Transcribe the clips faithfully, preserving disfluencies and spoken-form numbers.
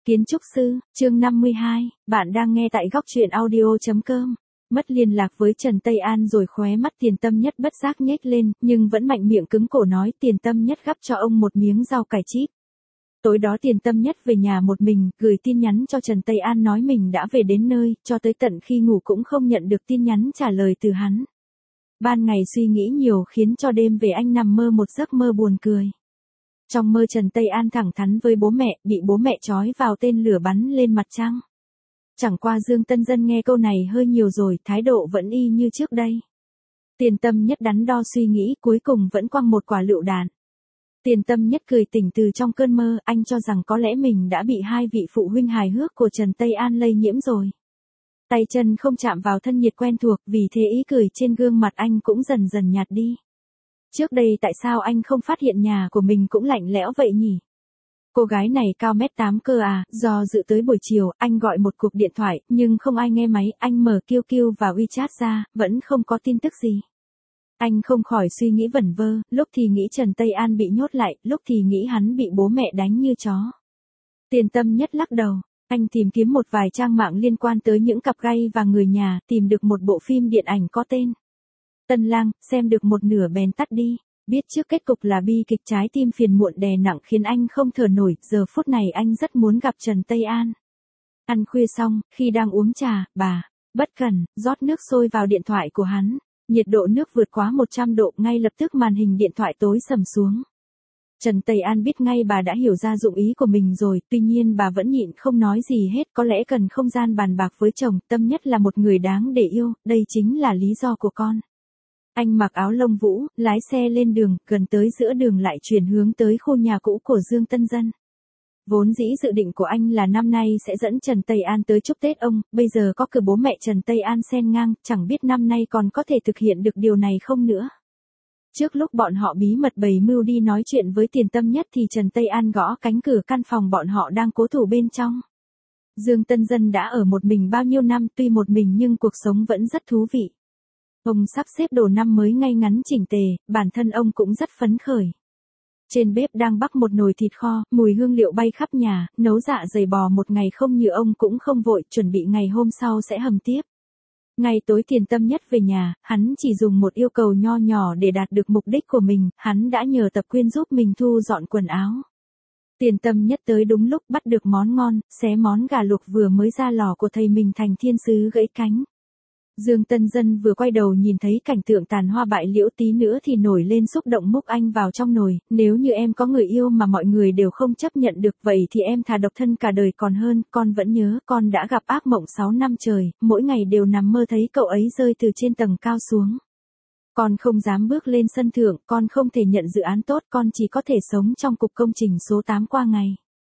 Kiến trúc sư, chương năm mươi hai, bạn đang nghe tại góc truyện audio chấm com. Mất liên lạc với Trần Tây An rồi khóe mắt Tiền Tâm Nhất bất giác nhếch lên, nhưng vẫn mạnh miệng cứng cổ nói Tiền Tâm Nhất gắp cho ông một miếng rau cải chip. Tối đó Tiền Tâm Nhất về nhà một mình, gửi tin nhắn cho Trần Tây An nói mình đã về đến nơi, cho tới tận khi ngủ cũng không nhận được tin nhắn trả lời từ hắn. Ban ngày suy nghĩ nhiều khiến cho đêm về anh nằm mơ một giấc mơ buồn cười. Trong mơ Trần Tây An thẳng thắn với bố mẹ, bị bố mẹ trói vào tên lửa bắn lên mặt trăng. Chẳng qua Dương Tân Dân nghe câu này hơi nhiều rồi, thái độ vẫn y như trước đây. Tiền Tâm Nhất đắn đo suy nghĩ, cuối cùng vẫn quăng một quả lựu đạn. Tiền Tâm Nhất cười tỉnh từ trong cơn mơ, anh cho rằng có lẽ mình đã bị hai vị phụ huynh hài hước của Trần Tây An lây nhiễm rồi. Tay chân không chạm vào thân nhiệt quen thuộc, vì thế ý cười trên gương mặt anh cũng dần dần nhạt đi. Trước đây tại sao anh không phát hiện nhà của mình cũng lạnh lẽo vậy nhỉ? Cô gái này cao mét tám cơ à, do dự tới buổi chiều, anh gọi một cuộc điện thoại, nhưng không ai nghe máy, anh mở Q Q và WeChat ra, vẫn không có tin tức gì. Anh không khỏi suy nghĩ vẩn vơ, lúc thì nghĩ Trần Tây An bị nhốt lại, lúc thì nghĩ hắn bị bố mẹ đánh như chó. Tiền Tâm Nhất lắc đầu, anh tìm kiếm một vài trang mạng liên quan tới những cặp gay và người nhà, tìm được một bộ phim điện ảnh có tên Tân Lang, xem được một nửa bèn tắt đi. Biết trước kết cục là bi kịch, trái tim phiền muộn đè nặng khiến anh không thở nổi, giờ phút này anh rất muốn gặp Trần Tây An. Ăn khuya xong, khi đang uống trà, bà, bất cẩn, rót nước sôi vào điện thoại của hắn. Nhiệt độ nước vượt quá một trăm độ, ngay lập tức màn hình điện thoại tối sầm xuống. Trần Tây An biết ngay bà đã hiểu ra dụng ý của mình rồi, tuy nhiên bà vẫn nhịn không nói gì hết, có lẽ cần không gian bàn bạc với chồng, Tâm Nhất là một người đáng để yêu, đây chính là lý do của con. Anh mặc áo lông vũ, lái xe lên đường, gần tới giữa đường lại chuyển hướng tới khu nhà cũ của Dương Tân Dân. Vốn dĩ dự định của anh là năm nay sẽ dẫn Trần Tây An tới chúc Tết ông, bây giờ có cử bố mẹ Trần Tây An xen ngang, chẳng biết năm nay còn có thể thực hiện được điều này không nữa. Trước lúc bọn họ bí mật bày mưu đi nói chuyện với Tiền Tâm Nhất thì Trần Tây An gõ cánh cửa căn phòng bọn họ đang cố thủ bên trong. Dương Tân Dân đã ở một mình bao nhiêu năm, tuy một mình nhưng cuộc sống vẫn rất thú vị. Ông sắp xếp đồ năm mới ngay ngắn chỉnh tề, bản thân ông cũng rất phấn khởi. Trên bếp đang bắc một nồi thịt kho, mùi hương liệu bay khắp nhà, nấu dạ dày bò một ngày không như ông cũng không vội, chuẩn bị ngày hôm sau sẽ hầm tiếp. Ngày tối Tiền Tâm Nhất về nhà, hắn chỉ dùng một yêu cầu nho nhỏ để đạt được mục đích của mình, hắn đã nhờ Tập Quyên giúp mình thu dọn quần áo. Tiền Tâm Nhất tới đúng lúc bắt được món ngon, xé món gà luộc vừa mới ra lò của thầy mình Thành Thiên Sứ gãy cánh. Dương Tân Dân vừa quay đầu nhìn thấy cảnh tượng tàn hoa bại liễu tí nữa thì nổi lên xúc động múc anh vào trong nồi, nếu như em có người yêu mà mọi người đều không chấp nhận được vậy thì em thà độc thân cả đời còn hơn, con vẫn nhớ, con đã gặp ác mộng sáu năm trời, mỗi ngày đều nằm mơ thấy cậu ấy rơi từ trên tầng cao xuống. Con không dám bước lên sân thượng, con không thể nhận dự án tốt, con chỉ có thể sống trong cục công trình số tám qua ngày.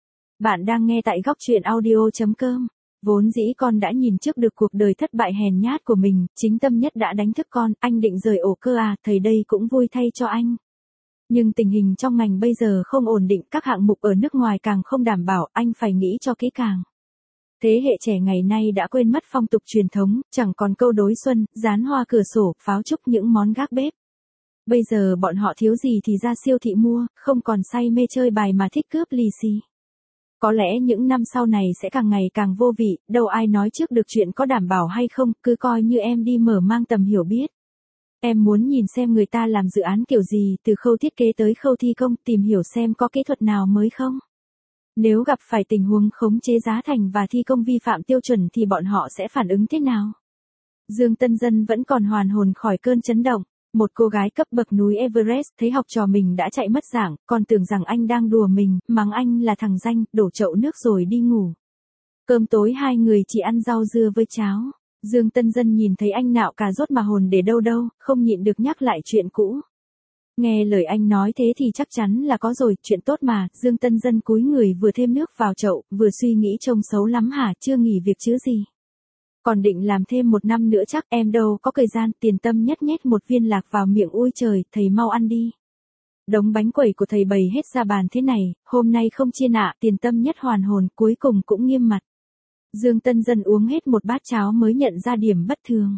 Bạn đang nghe tại góc truyện audio chấm com. Vốn dĩ con đã nhìn trước được cuộc đời thất bại hèn nhát của mình, chính Tâm Nhất đã đánh thức con, anh định rời ổ cơ à, thầy đây cũng vui thay cho anh. Nhưng tình hình trong ngành bây giờ không ổn định, các hạng mục ở nước ngoài càng không đảm bảo, anh phải nghĩ cho kỹ càng. Thế hệ trẻ ngày nay đã quên mất phong tục truyền thống, chẳng còn câu đối xuân, dán hoa cửa sổ, pháo trúc những món gác bếp. Bây giờ bọn họ thiếu gì thì ra siêu thị mua, không còn say mê chơi bài mà thích cướp lì xì. Có lẽ những năm sau này sẽ càng ngày càng vô vị, đâu ai nói trước được chuyện có đảm bảo hay không, cứ coi như em đi mở mang tầm hiểu biết. Em muốn nhìn xem người ta làm dự án kiểu gì, từ khâu thiết kế tới khâu thi công, tìm hiểu xem có kỹ thuật nào mới không. Nếu gặp phải tình huống khống chế giá thành và thi công vi phạm tiêu chuẩn thì bọn họ sẽ phản ứng thế nào? Dương Tân Dân vẫn còn hoàn hồn khỏi cơn chấn động. Một cô gái cấp bậc núi Everest thấy học trò mình đã chạy mất dạng, còn tưởng rằng anh đang đùa mình, mắng anh là thằng danh, đổ chậu nước rồi đi ngủ. Cơm tối hai người chỉ ăn rau dưa với cháo. Dương Tân Dân nhìn thấy anh nạo cà rốt mà hồn để đâu đâu, không nhịn được nhắc lại chuyện cũ. Nghe lời anh nói thế thì chắc chắn là có rồi, chuyện tốt mà. Dương Tân Dân cúi người vừa thêm nước vào chậu, vừa suy nghĩ trông xấu lắm hả, chưa nghỉ việc chứ gì. Còn định làm thêm một năm nữa chắc, em đâu có thời gian. Tiền Tâm Nhất nhét một viên lạc vào miệng, ôi trời, thầy mau ăn đi. Đống bánh quẩy của thầy bày hết ra bàn thế này, hôm nay không chiên ạ. Tiền Tâm Nhất hoàn hồn, cuối cùng cũng nghiêm mặt. Dương Tân Dân uống hết một bát cháo mới nhận ra điểm bất thường.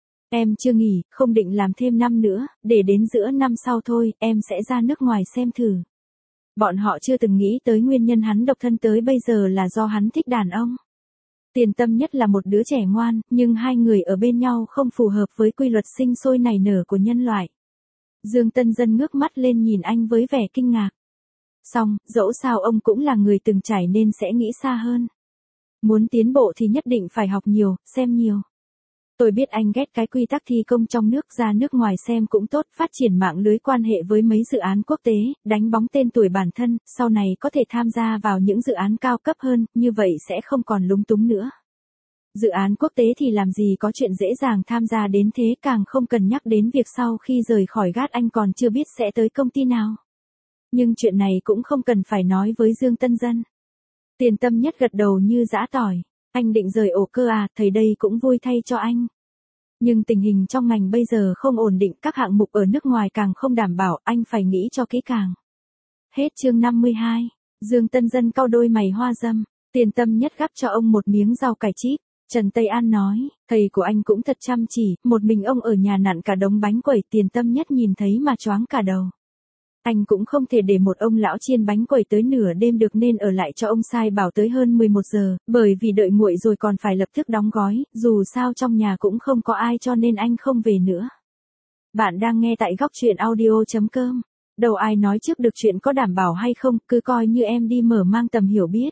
Em chưa nghỉ, không định làm thêm năm nữa, để đến giữa năm sau thôi, em sẽ ra nước ngoài xem thử. Bọn họ chưa từng nghĩ tới nguyên nhân hắn độc thân tới bây giờ là do hắn thích đàn ông. Tiền Tâm Nhất là một đứa trẻ ngoan, nhưng hai người ở bên nhau không phù hợp với quy luật sinh sôi nảy nở của nhân loại. Dương Tân Dân ngước mắt lên nhìn anh với vẻ kinh ngạc. Xong, dẫu sao ông cũng là người từng trải nên sẽ nghĩ xa hơn. Muốn tiến bộ thì nhất định phải học nhiều, xem nhiều. Tôi biết anh ghét cái quy tắc thi công trong nước, ra nước ngoài xem cũng tốt, phát triển mạng lưới quan hệ với mấy dự án quốc tế, đánh bóng tên tuổi bản thân, sau này có thể tham gia vào những dự án cao cấp hơn, như vậy sẽ không còn lúng túng nữa. Dự án quốc tế thì làm gì có chuyện dễ dàng tham gia đến thế, càng không cần nhắc đến việc sau khi rời khỏi gát anh còn chưa biết sẽ tới công ty nào. Nhưng chuyện này cũng không cần phải nói với Dương Tân Dân. Tiền Tâm Nhất gật đầu như giã tỏi. Anh định rời ổ cơ à, thầy đây cũng vui thay cho anh. Nhưng tình hình trong ngành bây giờ không ổn định, các hạng mục ở nước ngoài càng không đảm bảo, anh phải nghĩ cho kỹ càng. Hết chương năm mươi hai. Dương Tân Dân cau đôi mày hoa râm. Tiền Tâm Nhất gắp cho ông một miếng rau cải chip. Trần Tây An nói, thầy của anh cũng thật chăm chỉ, một mình ông ở nhà nặn cả đống bánh quẩy. Tiền Tâm Nhất nhìn thấy mà choáng cả đầu. Anh cũng không thể để một ông lão chiên bánh quẩy tới nửa đêm được nên ở lại cho ông sai bảo tới hơn mười một giờ, bởi vì đợi nguội rồi còn phải lập tức đóng gói, dù sao trong nhà cũng không có ai cho nên anh không về nữa. Bạn đang nghe tại góc truyện audio chấm com. Đâu ai nói trước được chuyện có đảm bảo hay không, cứ coi như em đi mở mang tầm hiểu biết.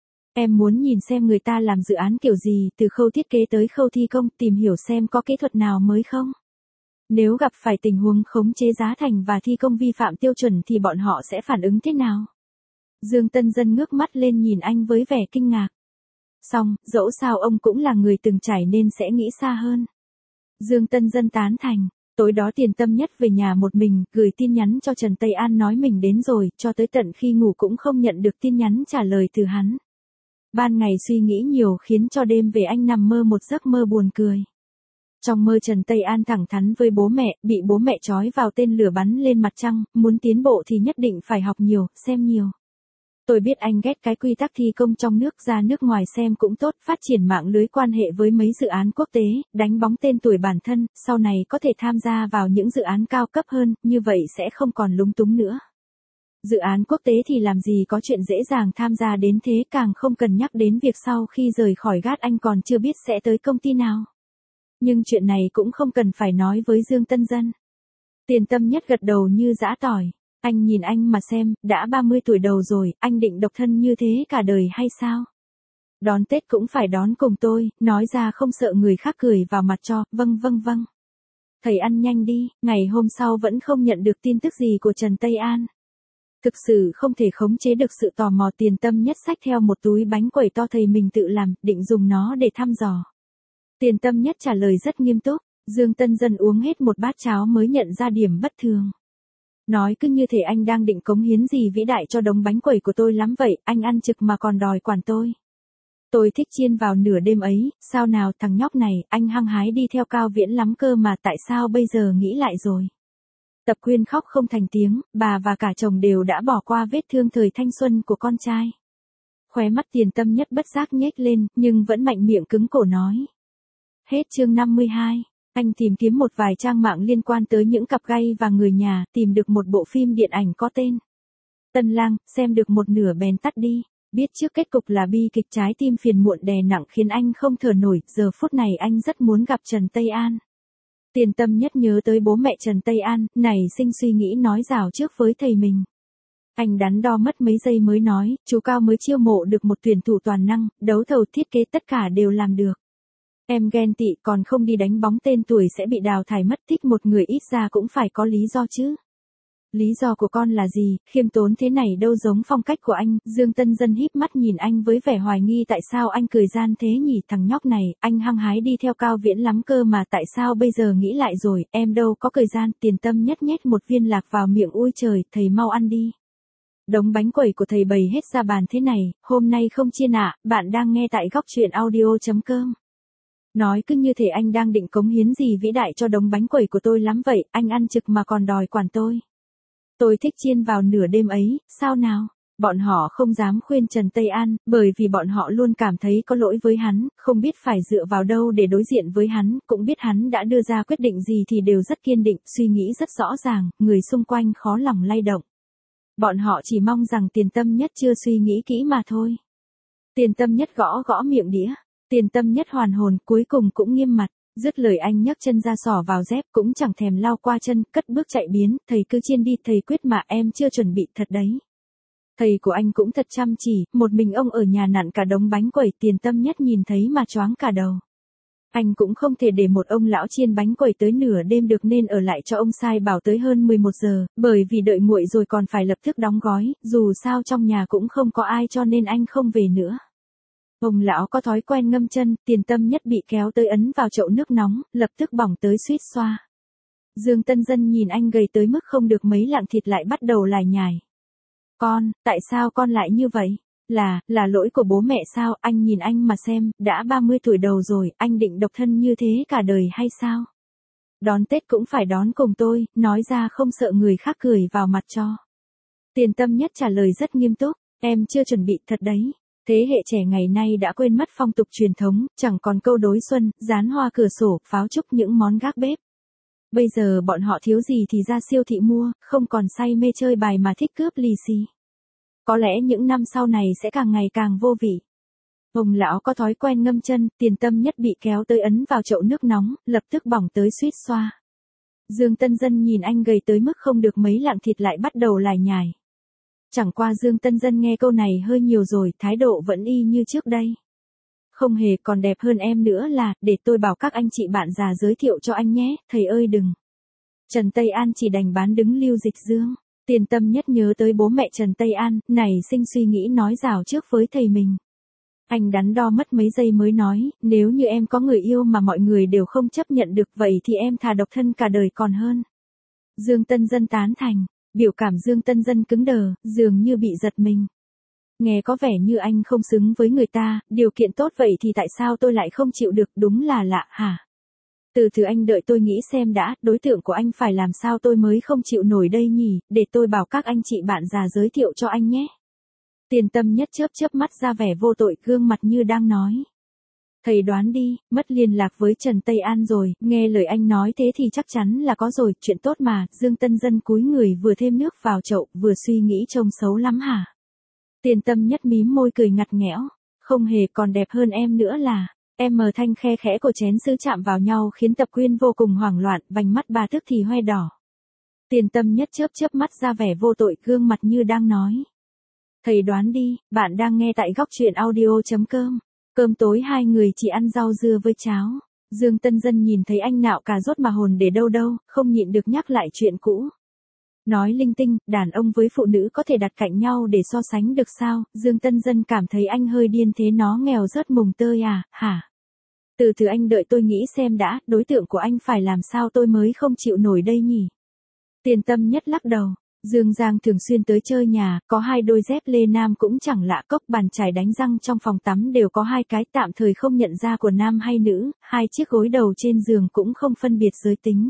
Em muốn nhìn xem người ta làm dự án kiểu gì, từ khâu thiết kế tới khâu thi công, tìm hiểu xem có kỹ thuật nào mới không. Nếu gặp phải tình huống khống chế giá thành và thi công vi phạm tiêu chuẩn thì bọn họ sẽ phản ứng thế nào? Dương Tân Dân ngước mắt lên nhìn anh với vẻ kinh ngạc. Xong, dẫu sao ông cũng là người từng trải nên sẽ nghĩ xa hơn. Dương Tân Dân tán thành. Tối đó Tiền Tâm Nhất về nhà một mình, gửi tin nhắn cho Trần Tây An nói mình đến rồi, cho tới tận khi ngủ cũng không nhận được tin nhắn trả lời từ hắn. Ban ngày suy nghĩ nhiều khiến cho đêm về anh nằm mơ một giấc mơ buồn cười. Trong mơ Trần Tây An thẳng thắn với bố mẹ, bị bố mẹ trói vào tên lửa bắn lên mặt trăng, muốn tiến bộ thì nhất định phải học nhiều, xem nhiều. Tôi biết anh ghét cái quy tắc thi công trong nước, ra nước ngoài xem cũng tốt, phát triển mạng lưới quan hệ với mấy dự án quốc tế, đánh bóng tên tuổi bản thân, sau này có thể tham gia vào những dự án cao cấp hơn, như vậy sẽ không còn lúng túng nữa. Dự án quốc tế thì làm gì có chuyện dễ dàng tham gia đến thế, càng không cần nhắc đến việc sau khi rời khỏi gát anh còn chưa biết sẽ tới công ty nào. Nhưng chuyện này cũng không cần phải nói với Dương Tân Dân. Tiền Tâm Nhất gật đầu như giã tỏi. Anh nhìn anh mà xem, đã ba mươi tuổi đầu rồi, anh định độc thân như thế cả đời hay sao? Đón Tết cũng phải đón cùng tôi, nói ra không sợ người khác cười vào mặt cho, vâng vâng vâng. Thầy ăn nhanh đi, ngày hôm sau vẫn không nhận được tin tức gì của Trần Tây An. Thực sự không thể khống chế được sự tò mò. Tiền Tâm Nhất xách theo một túi bánh quẩy to thầy mình tự làm, định dùng nó để thăm dò. Tiền Tâm Nhất trả lời rất nghiêm túc. Dương Tân Dân uống hết một bát cháo mới nhận ra điểm bất thường. Nói cứ như thể anh đang định cống hiến gì vĩ đại cho đống bánh quẩy của tôi lắm vậy, anh ăn trực mà còn đòi quản tôi. Tôi thích chiên vào nửa đêm ấy, sao nào thằng nhóc này, anh hăng hái đi theo Cao Viễn lắm cơ mà tại sao bây giờ nghĩ lại rồi. Tập Quyên khóc không thành tiếng, bà và cả chồng đều đã bỏ qua vết thương thời thanh xuân của con trai. Khóe mắt Tiền Tâm Nhất bất giác nhếch lên, nhưng vẫn mạnh miệng cứng cổ nói. Hết chương năm mươi hai. Anh tìm kiếm một vài trang mạng liên quan tới những cặp gay và người nhà, tìm được một bộ phim điện ảnh có tên Tân Lang, xem được một nửa bèn tắt đi. Biết trước kết cục là bi kịch, trái tim phiền muộn đè nặng khiến anh không thở nổi, giờ phút này anh rất muốn gặp Trần Tây An. Tiền Tâm Nhất nhớ tới bố mẹ Trần Tây An, nảy sinh suy nghĩ nói rào trước với thầy mình. Anh đắn đo mất mấy giây mới nói, chú Cao mới chiêu mộ được một tuyển thủ toàn năng, đấu thầu thiết kế tất cả đều làm được. Em ghen tị, còn không đi đánh bóng tên tuổi sẽ bị đào thải mất, thích một người ít ra cũng phải có lý do chứ. Lý do của con là gì, khiêm tốn thế này đâu giống phong cách của anh. Dương Tân Dân híp mắt nhìn anh với vẻ hoài nghi, tại sao anh cười gian thế nhỉ, thằng nhóc này, anh hăng hái đi theo Cao Viễn lắm cơ mà tại sao bây giờ nghĩ lại rồi, em đâu có cười gian. Tiền Tâm Nhất nhét một viên lạc vào miệng, ui trời, thầy mau ăn đi. Đống bánh quẩy của thầy bày hết ra bàn thế này, hôm nay không chiên ạ. Bạn đang nghe tại góc truyện audio chấm com. Nói cứ như thể anh đang định cống hiến gì vĩ đại cho đống bánh quẩy của tôi lắm vậy, anh ăn trực mà còn đòi quản tôi. Tôi thích chiên vào nửa đêm ấy, sao nào? Bọn họ không dám khuyên Trần Tây An, bởi vì bọn họ luôn cảm thấy có lỗi với hắn, không biết phải dựa vào đâu để đối diện với hắn, cũng biết hắn đã đưa ra quyết định gì thì đều rất kiên định, suy nghĩ rất rõ ràng, người xung quanh khó lòng lay động. Bọn họ chỉ mong rằng Tiền Tâm Nhất chưa suy nghĩ kỹ mà thôi. Tiền Tâm Nhất gõ gõ miệng đĩa. Tiền Tâm Nhất hoàn hồn, cuối cùng cũng nghiêm mặt. Dứt lời anh nhấc chân ra xỏ vào dép, cũng chẳng thèm lau qua chân, cất bước chạy biến. Thầy cứ chiên đi, thầy quyết mà, em chưa chuẩn bị thật đấy. Thầy của anh cũng thật chăm chỉ, một mình ông ở nhà nặn cả đống bánh quẩy. Tiền Tâm Nhất nhìn thấy mà choáng cả đầu. Anh cũng không thể để một ông lão chiên bánh quẩy tới nửa đêm được nên ở lại cho ông sai bảo tới hơn mười một giờ, bởi vì đợi nguội rồi còn phải lập tức đóng gói, dù sao trong nhà cũng không có ai cho nên anh không về nữa. Ông lão có thói quen ngâm chân, Tiền Tâm Nhất bị kéo tới ấn vào chậu nước nóng, lập tức bỏng tới suýt xoa. Dương Tân Dân nhìn anh gầy tới mức không được mấy lạng thịt lại bắt đầu lải nhải. Con, tại sao con lại như vậy? Là, là lỗi của bố mẹ sao? Anh nhìn anh mà xem, đã ba mươi tuổi đầu rồi, anh định độc thân như thế cả đời hay sao? Đón Tết cũng phải đón cùng tôi, nói ra không sợ người khác cười vào mặt cho. Tiền Tâm Nhất trả lời rất nghiêm túc, em chưa chuẩn bị thật đấy. Thế hệ trẻ ngày nay đã quên mất phong tục truyền thống, chẳng còn câu đối xuân, dán hoa cửa sổ, pháo trúc những món gác bếp. Bây giờ bọn họ thiếu gì thì ra siêu thị mua, không còn say mê chơi bài mà thích cướp lì xì. Có lẽ những năm sau này sẽ càng ngày càng vô vị. Ông lão có thói quen ngâm chân, Tiền Tâm Nhất bị kéo tới ấn vào chậu nước nóng, lập tức bỏng tới suýt xoa. Dương Tân Dân nhìn anh gầy tới mức không được mấy lạng thịt lại bắt đầu lải nhải. Chẳng qua Dương Tân Dân nghe câu này hơi nhiều rồi, thái độ vẫn y như trước đây. Không hề, còn đẹp hơn em nữa là, để tôi bảo các anh chị bạn già giới thiệu cho anh nhé, thầy ơi đừng. Trần Tây An chỉ đành bán đứng Lưu Dịch Dương. Tiền Tâm Nhất nhớ tới bố mẹ Trần Tây An, nảy sinh suy nghĩ nói rào trước với thầy mình. Anh đắn đo mất mấy giây mới nói, nếu như em có người yêu mà mọi người đều không chấp nhận được vậy thì em thà độc thân cả đời còn hơn. Dương Tân Dân tán thành, biểu cảm Dương Tân Dân cứng đờ, dường như bị giật mình. Nghe có vẻ như anh không xứng với người ta, điều kiện tốt vậy thì tại sao tôi lại không chịu được, đúng là lạ hả? Từ từ anh đợi tôi nghĩ xem đã, đối tượng của anh phải làm sao tôi mới không chịu nổi đây nhỉ, để tôi bảo các anh chị bạn già giới thiệu cho anh nhé. Tiền Tâm Nhất chớp chớp mắt ra vẻ vô tội, gương mặt như đang nói. Thầy đoán đi, mất liên lạc với Trần Tây An rồi, nghe lời anh nói thế thì chắc chắn là có rồi, chuyện tốt mà. Dương Tân Dân cúi người vừa thêm nước vào chậu, vừa suy nghĩ trông xấu lắm hả? Tiền Tâm Nhất mím môi cười ngặt nghẽo, không hề, còn đẹp hơn em nữa là. Em mờ thanh khe khẽ của chén sứ chạm vào nhau khiến Tập Quyên vô cùng hoảng loạn, vành mắt bà tức thì hoe đỏ. Tiền Tâm Nhất chớp chớp mắt ra vẻ vô tội, gương mặt như đang nói. Thầy đoán đi, bạn đang nghe tại góc truyện audio chấm com. Cơm tối hai người chỉ ăn rau dưa với cháo. Dương Tân Dân nhìn thấy anh nạo cà rốt mà hồn để đâu đâu, không nhịn được nhắc lại chuyện cũ. Nói linh tinh, đàn ông với phụ nữ có thể đặt cạnh nhau để so sánh được sao? Dương Tân Dân cảm thấy anh hơi điên thế, nó nghèo rớt mùng tơi à, hả? Từ từ anh đợi tôi nghĩ xem đã, đối tượng của anh phải làm sao tôi mới không chịu nổi đây nhỉ? Tiền Tâm Nhất lắc đầu. Dương Giang thường xuyên tới chơi nhà, có hai đôi dép lê nam cũng chẳng lạ, cốc bàn chải đánh răng trong phòng tắm đều có hai cái, tạm thời không nhận ra của nam hay nữ, hai chiếc gối đầu trên giường cũng không phân biệt giới tính.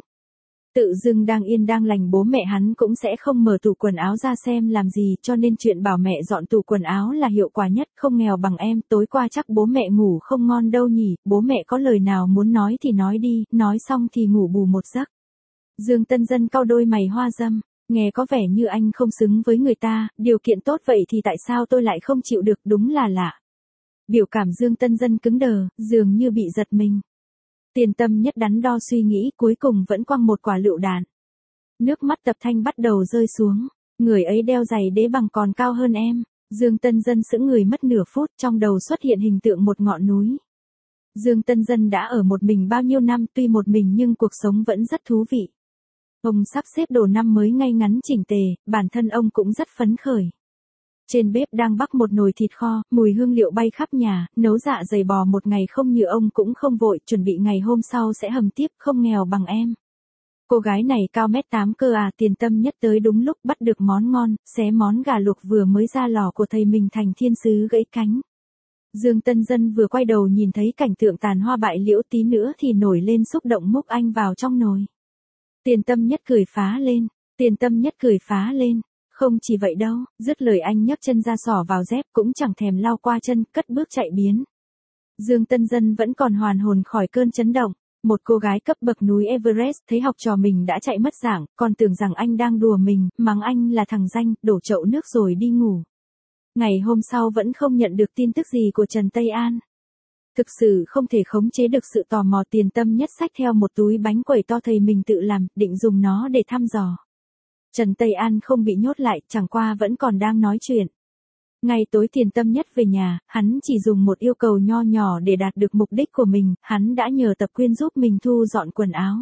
Tự dưng đang yên đang lành bố mẹ hắn cũng sẽ không mở tủ quần áo ra xem làm gì, cho nên chuyện bảo mẹ dọn tủ quần áo là hiệu quả nhất. Không nghèo bằng em, tối qua chắc bố mẹ ngủ không ngon đâu nhỉ, bố mẹ có lời nào muốn nói thì nói đi, nói xong thì ngủ bù một giấc. Dương Tân Dân cau đôi mày hoa râm, nghe có vẻ như anh không xứng với người ta, điều kiện tốt vậy thì tại sao tôi lại không chịu được, đúng là lạ. Biểu cảm Dương Tân Dân cứng đờ, dường như bị giật mình. Tiền Tâm Nhất đắn đo suy nghĩ, cuối cùng vẫn quăng một quả lựu đạn. Nước mắt Tập Thanh bắt đầu rơi xuống. Người ấy đeo giày đế bằng còn cao hơn em. Dương Tân Dân sững người mất nửa phút, trong đầu xuất hiện hình tượng một ngọn núi. Dương Tân Dân đã ở một mình bao nhiêu năm, tuy một mình nhưng cuộc sống vẫn rất thú vị. Ông sắp xếp đồ năm mới ngay ngắn chỉnh tề, bản thân ông cũng rất phấn khởi. Trên bếp đang bắc một nồi thịt kho, mùi hương liệu bay khắp nhà, nấu dạ dày bò một ngày không như ông cũng không vội, chuẩn bị ngày hôm sau sẽ hầm tiếp, không nghèo bằng em. Cô gái này cao mét tám cơ à, Tiền Tâm Nhất tới đúng lúc bắt được món ngon, xé món gà luộc vừa mới ra lò của thầy mình thành thiên sứ gãy cánh. Dương Tân Dân vừa quay đầu nhìn thấy cảnh tượng tàn hoa bại liễu, tí nữa thì nổi lên xúc động múc anh vào trong nồi. Tiền Tâm Nhất cười phá lên, Tiền Tâm Nhất cười phá lên. Không chỉ vậy đâu, dứt lời anh nhấc chân ra xỏ vào dép, cũng chẳng thèm lau qua chân, cất bước chạy biến. Dương Tân Dân vẫn còn hoàn hồn khỏi cơn chấn động. Một cô gái cấp bậc núi Everest thấy học trò mình đã chạy mất dạng, còn tưởng rằng anh đang đùa mình, mắng anh là thằng danh, đổ chậu nước rồi đi ngủ. Ngày hôm sau vẫn không nhận được tin tức gì của Trần Tây An. Thực sự không thể khống chế được sự tò mò, Tiền Tâm Nhất xách theo một túi bánh quẩy to thầy mình tự làm, định dùng nó để thăm dò. Trần Tây An không bị nhốt lại, chẳng qua vẫn còn đang nói chuyện. Ngay tối Tiền Tâm Nhất về nhà, hắn chỉ dùng một yêu cầu nho nhỏ để đạt được mục đích của mình, hắn đã nhờ Tập Quyên giúp mình thu dọn quần áo.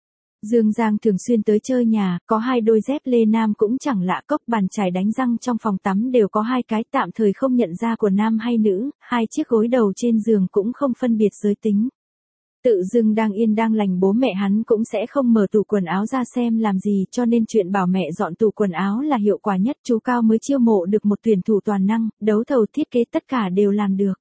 Dương Giang thường xuyên tới chơi nhà, có hai đôi dép lê nam cũng chẳng lạ, cốc bàn chải đánh răng trong phòng tắm đều có hai cái, tạm thời không nhận ra của nam hay nữ, hai chiếc gối đầu trên giường cũng không phân biệt giới tính. Tự dưng đang yên đang lành bố mẹ hắn cũng sẽ không mở tủ quần áo ra xem làm gì, cho nên chuyện bảo mẹ dọn tủ quần áo là hiệu quả nhất. Chú Cao mới chiêu mộ được một tuyển thủ toàn năng, đấu thầu thiết kế tất cả đều làm được.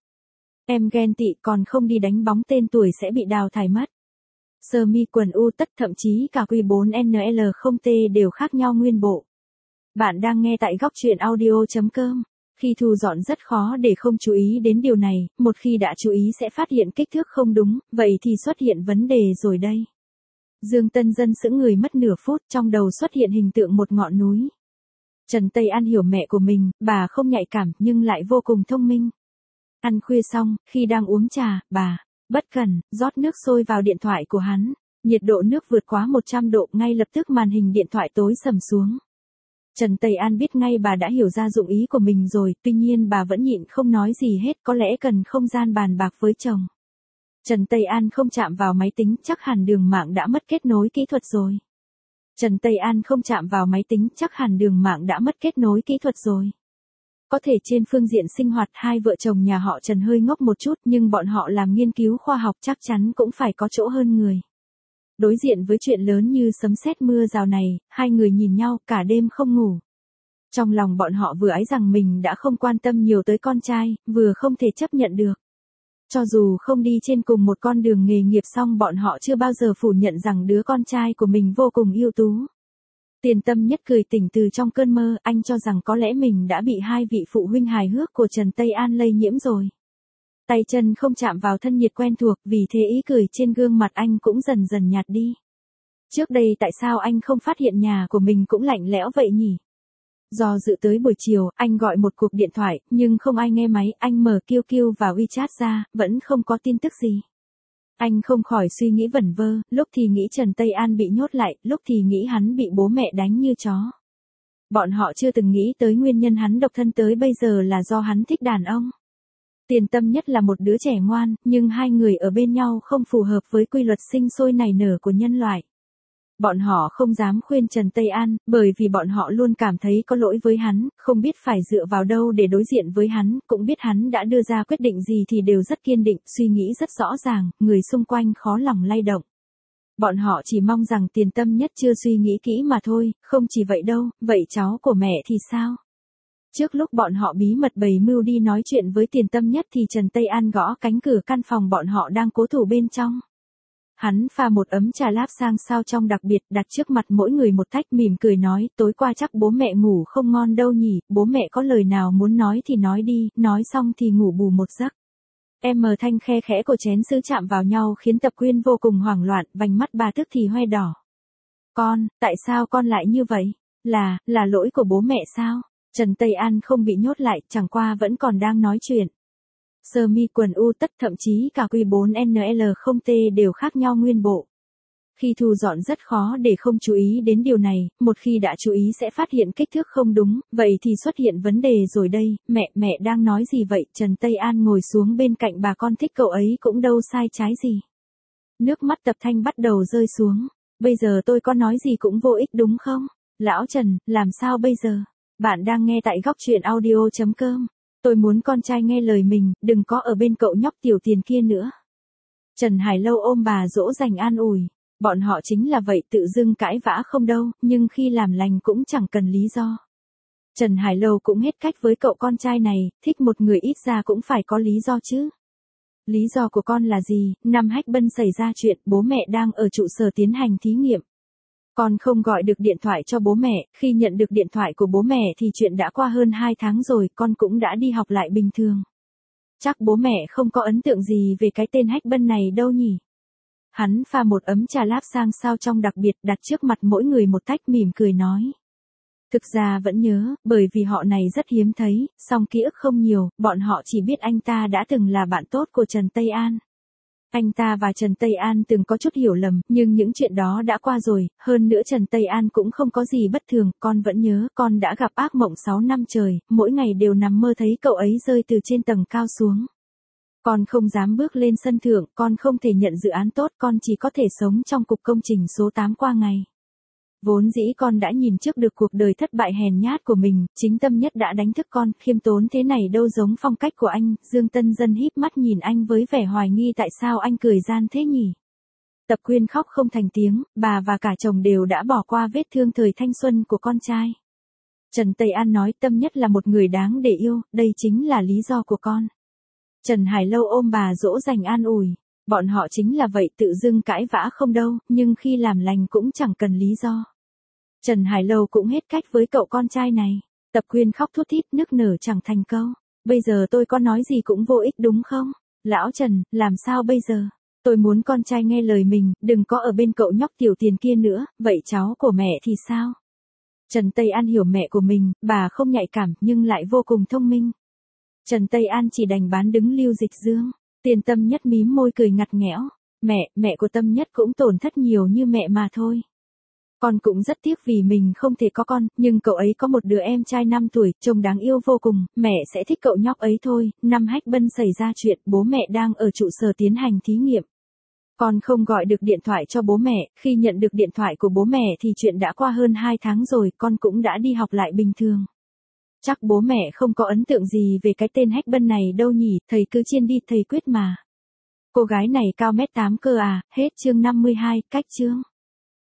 Em ghen tị, còn không đi đánh bóng tên tuổi sẽ bị đào thải mất. Sơ mi quần u tất thậm chí cả quy bốn N L không T đều khác nhau nguyên bộ. Bạn đang nghe tại góc truyện audio chấm com. Khi thu dọn rất khó để không chú ý đến điều này, một khi đã chú ý sẽ phát hiện kích thước không đúng, vậy thì xuất hiện vấn đề rồi đây. Dương Tân Dân sững người mất nửa phút, trong đầu xuất hiện hình tượng một ngọn núi. Trần Tây An hiểu mẹ của mình, bà không nhạy cảm nhưng lại vô cùng thông minh. Ăn khuya xong, khi đang uống trà, bà bất cẩn rót nước sôi vào điện thoại của hắn. Nhiệt độ nước vượt quá một trăm độ, ngay lập tức màn hình điện thoại tối sầm xuống. Trần Tây An biết ngay bà đã hiểu ra dụng ý của mình rồi, tuy nhiên bà vẫn nhịn không nói gì hết, có lẽ cần không gian bàn bạc với chồng. Trần Tây An không chạm vào máy tính, chắc hẳn đường mạng đã mất kết nối kỹ thuật rồi. Trần Tây An không chạm vào máy tính, chắc hẳn đường mạng đã mất kết nối kỹ thuật rồi. Có thể trên phương diện sinh hoạt hai vợ chồng nhà họ Trần hơi ngốc một chút, nhưng bọn họ làm nghiên cứu khoa học chắc chắn cũng phải có chỗ hơn người. Đối diện với chuyện lớn như sấm sét mưa rào này, hai người nhìn nhau cả đêm không ngủ. Trong lòng bọn họ vừa ái rằng mình đã không quan tâm nhiều tới con trai, vừa không thể chấp nhận được. Cho dù không đi trên cùng một con đường nghề nghiệp song bọn họ chưa bao giờ phủ nhận rằng đứa con trai của mình vô cùng ưu tú. Tiền Tâm Nhất cười tỉnh từ trong cơn mơ, anh cho rằng có lẽ mình đã bị hai vị phụ huynh hài hước của Trần Tây An lây nhiễm rồi. Tay chân không chạm vào thân nhiệt quen thuộc, vì thế ý cười trên gương mặt anh cũng dần dần nhạt đi. Trước đây tại sao anh không phát hiện nhà của mình cũng lạnh lẽo vậy nhỉ? Do dự tới buổi chiều, anh gọi một cuộc điện thoại, nhưng không ai nghe máy, anh mở Q Q và WeChat ra, vẫn không có tin tức gì. Anh không khỏi suy nghĩ vẩn vơ, lúc thì nghĩ Trần Tây An bị nhốt lại, lúc thì nghĩ hắn bị bố mẹ đánh như chó. Bọn họ chưa từng nghĩ tới nguyên nhân hắn độc thân tới bây giờ là do hắn thích đàn ông. Tiền Tâm Nhất là một đứa trẻ ngoan, nhưng hai người ở bên nhau không phù hợp với quy luật sinh sôi nảy nở của nhân loại. Bọn họ không dám khuyên Trần Tây An, bởi vì bọn họ luôn cảm thấy có lỗi với hắn, không biết phải dựa vào đâu để đối diện với hắn, cũng biết hắn đã đưa ra quyết định gì thì đều rất kiên định, suy nghĩ rất rõ ràng, người xung quanh khó lòng lay động. Bọn họ chỉ mong rằng Tiền Tâm Nhất chưa suy nghĩ kỹ mà thôi, không chỉ vậy đâu, vậy cháu của mẹ thì sao? Trước lúc bọn họ bí mật bày mưu đi nói chuyện với Tiền Tâm Nhất thì Trần Tây An gõ cánh cửa căn phòng bọn họ đang cố thủ bên trong. Hắn pha một ấm trà láp sang sao trong đặc biệt, đặt trước mặt mỗi người một tách, mỉm cười nói, tối qua chắc bố mẹ ngủ không ngon đâu nhỉ, bố mẹ có lời nào muốn nói thì nói đi, nói xong thì ngủ bù một giấc. Em mờ thanh khe khẽ của chén sứ chạm vào nhau khiến Tập Quyên vô cùng hoảng loạn, vành mắt bà tức thì hoe đỏ. Con, tại sao con lại như vậy? Là, là lỗi của bố mẹ sao? Trần Tây An không bị nhốt lại, chẳng qua vẫn còn đang nói chuyện. Sơ mi quần u tất thậm chí cả quy bốn N L không T đều khác nhau nguyên bộ. Khi thu dọn rất khó để không chú ý đến điều này, một khi đã chú ý sẽ phát hiện kích thước không đúng, vậy thì xuất hiện vấn đề rồi đây. Mẹ, mẹ đang nói gì vậy? Trần Tây An ngồi xuống bên cạnh bà, con thích cậu ấy cũng đâu sai trái gì. Nước mắt Tập Thanh bắt đầu rơi xuống. Bây giờ tôi có nói gì cũng vô ích đúng không? Lão Trần, làm sao bây giờ? Bạn đang nghe tại góc truyện audio chấm com. Tôi muốn con trai nghe lời mình, đừng có ở bên cậu nhóc tiểu tiền kia nữa. Trần Hải Lâu ôm bà dỗ dành an ủi. Bọn họ chính là vậy, tự dưng cãi vã không đâu, nhưng khi làm lành cũng chẳng cần lý do. Trần Hải Lâu cũng hết cách với cậu con trai này, thích một người ít ra cũng phải có lý do chứ. Lý do của con là gì? Năm Hách Bân xảy ra chuyện, bố mẹ đang ở trụ sở tiến hành thí nghiệm. Con không gọi được điện thoại cho bố mẹ, khi nhận được điện thoại của bố mẹ thì chuyện đã qua hơn hai tháng rồi, con cũng đã đi học lại bình thường. Chắc bố mẹ không có ấn tượng gì về cái tên Hách Bân này đâu nhỉ? Hắn pha một ấm trà láp sang sao trong đặc biệt đặt trước mặt mỗi người một tách mỉm cười nói. Thực ra vẫn nhớ, bởi vì họ này rất hiếm thấy, song ký ức không nhiều, bọn họ chỉ biết anh ta đã từng là bạn tốt của Trần Tây An. Anh ta và Trần Tây An từng có chút hiểu lầm, nhưng những chuyện đó đã qua rồi, hơn nữa Trần Tây An cũng không có gì bất thường, con vẫn nhớ, con đã gặp ác mộng sáu năm trời, mỗi ngày đều nằm mơ thấy cậu ấy rơi từ trên tầng cao xuống. Con không dám bước lên sân thượng, con không thể nhận dự án tốt, con chỉ có thể sống trong cục công trình số tám qua ngày. Vốn dĩ con đã nhìn trước được cuộc đời thất bại hèn nhát của mình, chính Tâm Nhất đã đánh thức con, khiêm tốn thế này đâu giống phong cách của anh. Dương Tân Dân híp mắt nhìn anh với vẻ hoài nghi tại sao anh cười gian thế nhỉ. Tập Quyên khóc không thành tiếng, bà và cả chồng đều đã bỏ qua vết thương thời thanh xuân của con trai. Trần Tây An nói Tâm Nhất là một người đáng để yêu, đây chính là lý do của con. Trần Hải Lâu ôm bà dỗ dành an ủi. Bọn họ chính là vậy, tự dưng cãi vã không đâu, nhưng khi làm lành cũng chẳng cần lý do. Trần Hải Lâu cũng hết cách với cậu con trai này. Tập Quyên khóc thút thít nức nở chẳng thành câu. Bây giờ tôi có nói gì cũng vô ích đúng không? Lão Trần, làm sao bây giờ? Tôi muốn con trai nghe lời mình, đừng có ở bên cậu nhóc tiểu tiền kia nữa, vậy cháu của mẹ thì sao? Trần Tây An hiểu mẹ của mình, bà không nhạy cảm nhưng lại vô cùng thông minh. Trần Tây An chỉ đành bán đứng Lưu Dịch Dương. Tiền Tâm Nhất mím môi cười ngặt nghẽo. Mẹ, mẹ của Tâm Nhất cũng tổn thất nhiều như mẹ mà thôi. Con cũng rất tiếc vì mình không thể có con, nhưng cậu ấy có một đứa em trai năm tuổi, trông đáng yêu vô cùng, mẹ sẽ thích cậu nhóc ấy thôi. Năm Hách Bân xảy ra chuyện, bố mẹ đang ở trụ sở tiến hành thí nghiệm. Con không gọi được điện thoại cho bố mẹ, khi nhận được điện thoại của bố mẹ thì chuyện đã qua hơn hai tháng rồi, con cũng đã đi học lại bình thường. Chắc bố mẹ không có ấn tượng gì về cái tên Hách Bân này đâu nhỉ, thầy cứ chiên đi thầy quyết mà. Cô gái này cao mét tám cơ à, hết chương năm mươi hai, cách chương.